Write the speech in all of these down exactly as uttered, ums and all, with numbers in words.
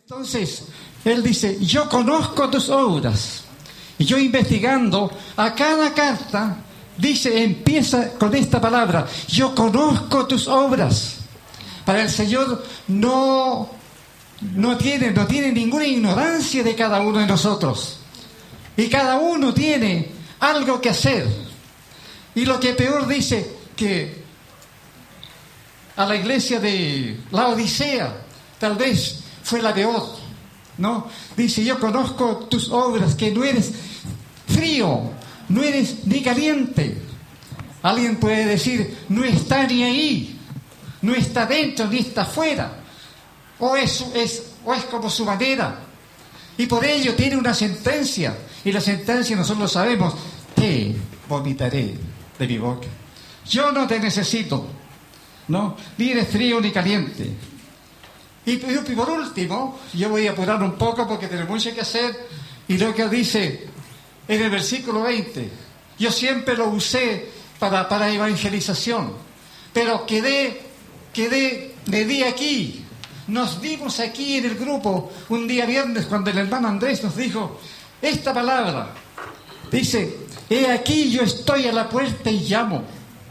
Entonces, él dice, yo conozco tus obras. Y yo investigando a cada carta, dice, empieza con esta palabra, yo conozco tus obras. Para el Señor no, no tiene, no tiene ninguna ignorancia de cada uno de nosotros. Y cada uno tiene algo que hacer. Y lo que peor dice, que a la iglesia de la Odisea, tal vez fue la peor, ¿no? Dice, yo conozco tus obras, que no eres frío, no eres ni caliente. Alguien puede decir, no está ni ahí, no está dentro ni está afuera, o es, es, o es como su manera. Y por ello tiene una sentencia, y la sentencia nosotros lo sabemos, te vomitaré de mi boca. Yo no te necesito, ¿no? Ni eres frío ni caliente. Y por último, yo voy a apurar un poco porque tengo mucho que hacer, y lo que dice en el versículo veinte, yo siempre lo usé para, para evangelización, pero quedé, quedé, me di aquí, nos dimos aquí en el grupo un día viernes cuando el hermano Andrés nos dijo esta palabra, dice, he aquí yo estoy a la puerta y llamo.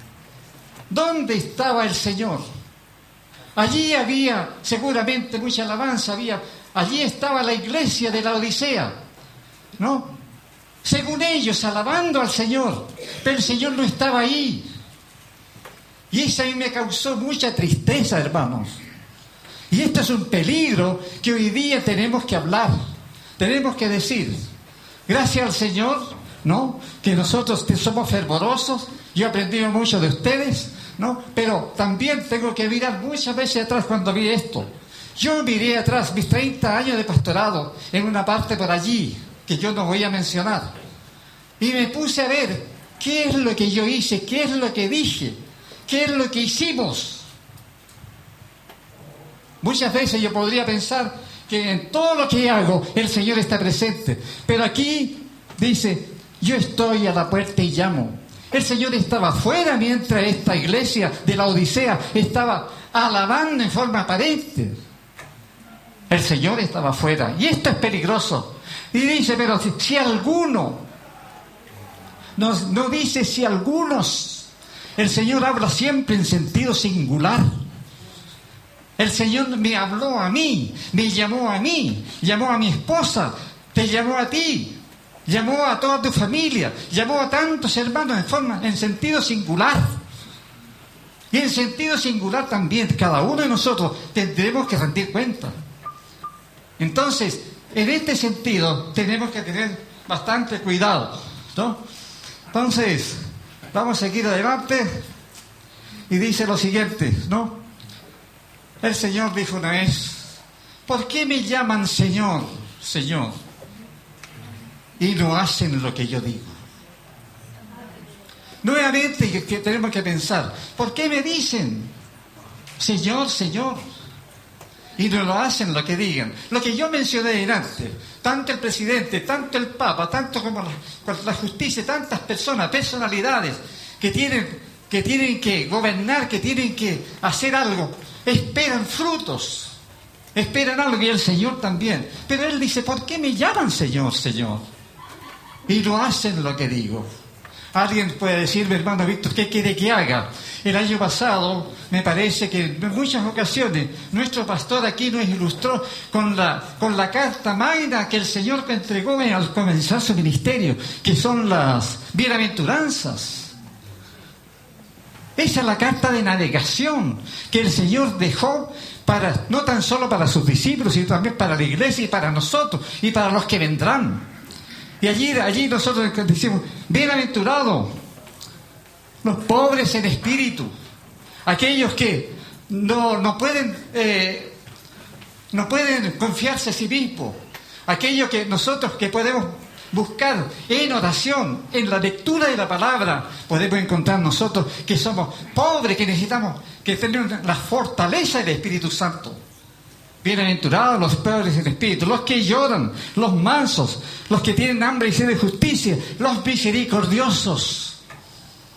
¿Dónde estaba el Señor? Allí había seguramente mucha alabanza, había, allí estaba la iglesia de la Odisea, ¿no? Según ellos, alabando al Señor, pero el Señor no estaba ahí. Y eso a mí me causó mucha tristeza, hermanos. Y esto es un peligro que hoy día tenemos que hablar, tenemos que decir, gracias al Señor, ¿no? Que nosotros somos fervorosos, yo he aprendido mucho de ustedes, ¿no? Pero también tengo que mirar muchas veces atrás cuando vi esto. Yo miré atrás mis treinta años de pastorado en una parte por allí, que yo no voy a mencionar. Y me puse a ver qué es lo que yo hice, qué es lo que dije, qué es lo que hicimos. Muchas veces yo podría pensar que en todo lo que hago el Señor está presente. Pero aquí dice, yo estoy a la puerta y llamo. El Señor estaba afuera mientras esta iglesia de la Odisea estaba alabando en forma aparente. El Señor estaba afuera. Y esto es peligroso. Y dice, pero si, si alguno, no, no dice si algunos, el Señor habla siempre en sentido singular. El Señor me habló a mí, me llamó a mí, llamó a mi esposa, te llamó a ti. Llamó a toda tu familia, llamó a tantos hermanos en forma, en sentido singular. Y en sentido singular también, cada uno de nosotros tendremos que rendir cuenta. Entonces, en este sentido, tenemos que tener bastante cuidado, ¿no? Entonces, vamos a seguir adelante. Y dice lo siguiente, ¿no? El Señor dijo una vez, ¿por qué me llaman Señor, Señor? Y no hacen lo que yo digo. Nuevamente que, que tenemos que pensar, ¿por qué me dicen Señor, Señor? Y no lo hacen lo que digan. Lo que yo mencioné delante, tanto el presidente, tanto el Papa, tanto como la, la justicia, tantas personas, personalidades que tienen, que tienen que gobernar, que tienen que hacer algo, esperan frutos, esperan algo, y el Señor también. Pero Él dice, ¿por qué me llaman Señor, Señor? Y no hacen lo que digo. Alguien puede decirme, hermano Víctor, ¿qué quiere que haga? El año pasado, me parece que en muchas ocasiones, nuestro pastor aquí nos ilustró con la, con la carta magna que el Señor me entregó al comenzar su ministerio, que son las bienaventuranzas. Esa es la carta de navegación que el Señor dejó para, no tan solo para sus discípulos, sino también para la iglesia y para nosotros y para los que vendrán. Y allí, allí nosotros decimos, bienaventurados los pobres en espíritu, aquellos que no, no pueden eh, no pueden confiarse a sí mismos, aquellos que nosotros que podemos buscar en oración, en la lectura de la palabra, podemos encontrar nosotros que somos pobres, que necesitamos, que tenemos la fortaleza del Espíritu Santo. Bienaventurados los pobres en espíritu, los que lloran, los mansos, los que tienen hambre y sed de justicia, los misericordiosos.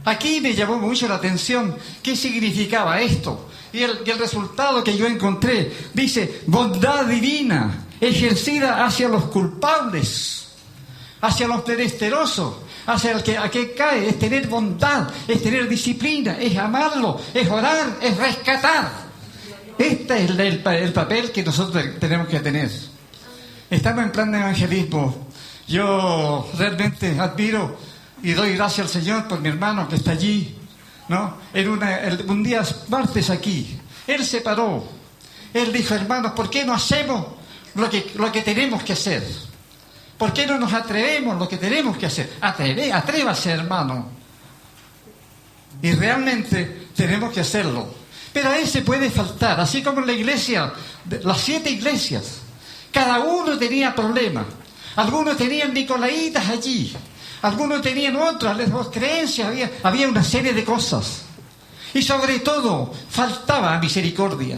Aquí me llamó mucho la atención qué significaba esto. Y el, y el resultado que yo encontré dice: bondad divina ejercida hacia los culpables, hacia los menesterosos, hacia el que, a que cae. Es tener bondad, es tener disciplina, es amarlo, es orar, es rescatar. Este es el, el, el papel que nosotros tenemos que tener. Estamos en plan de evangelismo. Yo realmente admiro y doy gracias al Señor por mi hermano que está allí, ¿no? En una, el, un día martes aquí, él se paró. Él dijo: hermanos, ¿por qué no hacemos lo que, lo que tenemos que hacer? ¿Por qué no nos atrevemos lo que tenemos que hacer? Atreve, atrévase, hermano. Y realmente tenemos que hacerlo. Pero a ese puede faltar, así como en la iglesia, las siete iglesias, cada uno tenía problemas. Algunos tenían nicolaitas allí, algunos tenían otras, otras creencias, había, había una serie de cosas. Y sobre todo, faltaba misericordia.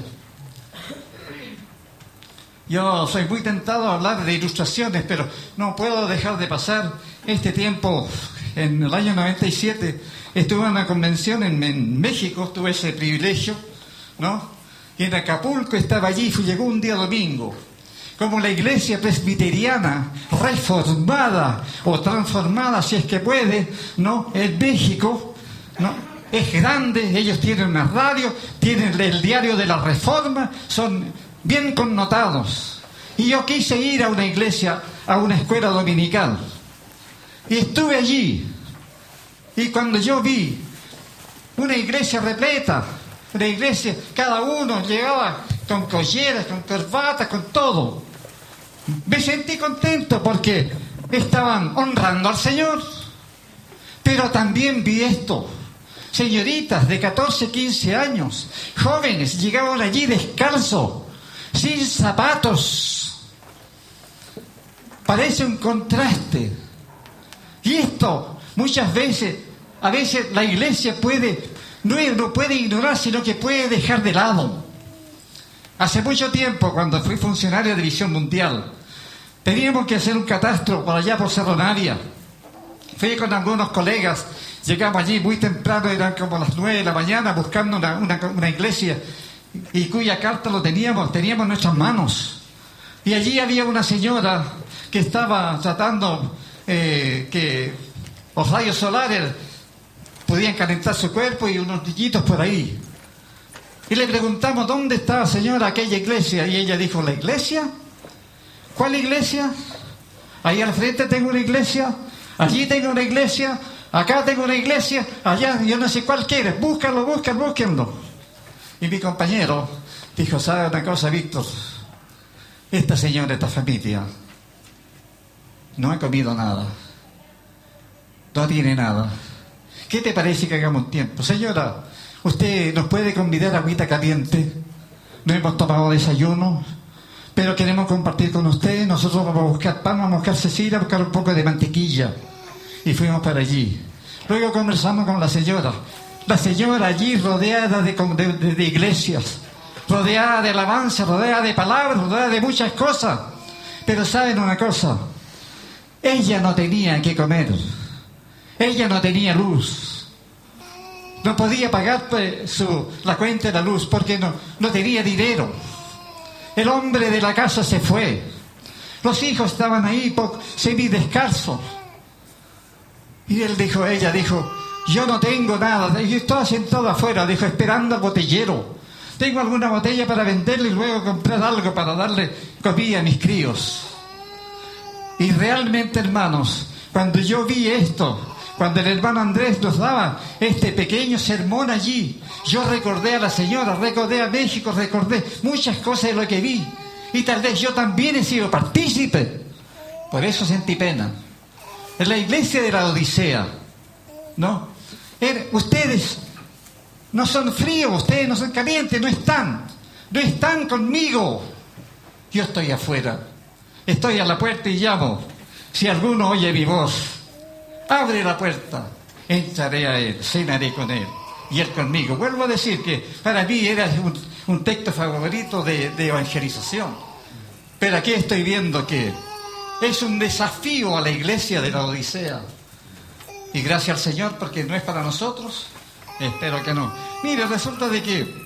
Yo soy muy tentado a hablar de ilustraciones, pero no puedo dejar de pasar este tiempo. En el año noventa y siete estuve en una convención en, en México, tuve ese privilegio, ¿no? Y en Acapulco estaba allí, fui, llegó un día domingo. Como la iglesia presbiteriana reformada o transformada, si es que puede, ¿no? En México, ¿no? Es grande, ellos tienen una radio, tienen el diario de la Reforma, son bien connotados. Y yo quise ir a una iglesia, a una escuela dominical. Y estuve allí. Y cuando yo vi una iglesia repleta, una iglesia, cada uno llegaba con colleras, con corbatas, con todo. Me sentí contento porque estaban honrando al Señor. Pero también vi esto. Señoritas de catorce, quince años, jóvenes, llegaban allí descalzos, sin zapatos. Parece un contraste. Y esto, muchas veces, a veces la iglesia puede, no, no puede ignorar, sino que puede dejar de lado. Hace mucho tiempo, cuando fui funcionario de Visión Mundial, teníamos que hacer un catastro por allá por Cerro Navia. Fui con algunos colegas, llegamos allí muy temprano, eran como las nueve de la mañana, buscando una, una, una iglesia, y cuya carta lo teníamos, teníamos en nuestras manos. Y allí había una señora que estaba tratando eh, que los rayos solares podían calentar su cuerpo y unos niñitos por ahí. Y le preguntamos: ¿dónde está, señora, aquella iglesia? Y ella dijo: ¿la iglesia? ¿Cuál iglesia? Ahí al frente tengo una iglesia, allí tengo una iglesia, acá tengo una iglesia, allá, yo no sé cuál quieres, búscalo, búscalo, búsquenlo. Y mi compañero dijo: ¿sabe una cosa, Víctor? Esta señora, esta familia, no ha comido nada, no tiene nada. ¿Qué te parece que hagamos un tiempo? Señora, usted nos puede convidar a agüita caliente, no hemos tomado desayuno, pero queremos compartir con usted. Nosotros vamos a buscar pan, vamos a buscar cecina, a buscar un poco de mantequilla. Y fuimos para allí. Luego conversamos con la señora. La señora allí rodeada de, de, de, de iglesias, rodeada de alabanza, rodeada de palabras, rodeada de muchas cosas. Pero ¿saben una cosa? Ella no tenía que comer. Ella no tenía luz. No podía pagar pues, su, la cuenta de la luz porque no, no tenía dinero. El hombre de la casa se fue. Los hijos estaban ahí semidescalzos. Y él dijo, ella dijo: yo no tengo nada. Yo estaba sentado afuera, dijo, esperando al botellero. Tengo alguna botella para venderle y luego comprar algo para darle comida a mis críos. Y realmente, hermanos, cuando yo vi esto, cuando el hermano Andrés nos daba este pequeño sermón allí, yo recordé a la señora, recordé a México, recordé muchas cosas de lo que vi. Y tal vez yo también he sido partícipe. Por eso sentí pena. En la iglesia de la Odisea, ¿no? Er, ustedes no son fríos, ustedes no son calientes, no están. No están conmigo. Yo estoy afuera. Estoy a la puerta y llamo. Si alguno oye mi voz, abre la puerta, entraré a él, cenaré con él y él conmigo. Vuelvo a decir que para mí era un, un texto favorito de, de evangelización. Pero aquí estoy viendo que es un desafío a la iglesia de la Odisea. Y gracias al Señor porque no es para nosotros. Espero que no. Mire, resulta de que